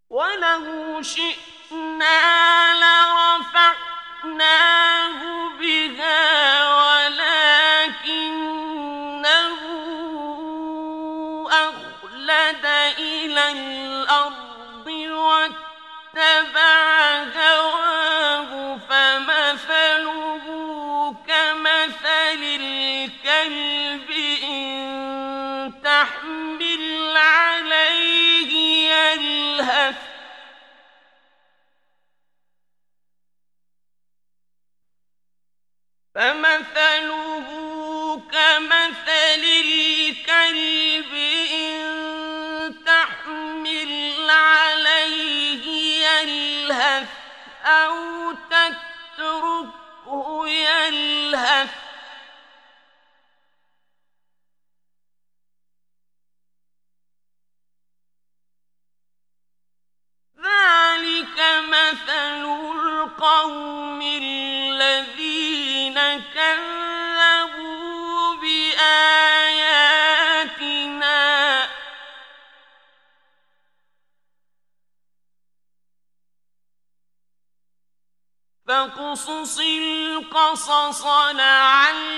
وَلَوْ شِئْنَا لَرَفَعْنَاهُ بِهَا وَلَكِنَّهُ أَخْلَدَ إِلَى الْأَرْضِ وَاتَّبَعَ هَوَاهُ فَمَثَلُهُ كَمَثَلِ الْكَلْبِ إِن تَحْمِلْ عَلَيْهِ يَلْهَثْ أَوْ تَتْرُكْهُ يَلْهَث ذَلِكَ مَثَلُ الْقَوْمِ الَّذِينَ كَذَّبُوا بِآيَاتِنَا فَاقْصُصِ الْقَصَصَ لَعَلَّهُمْ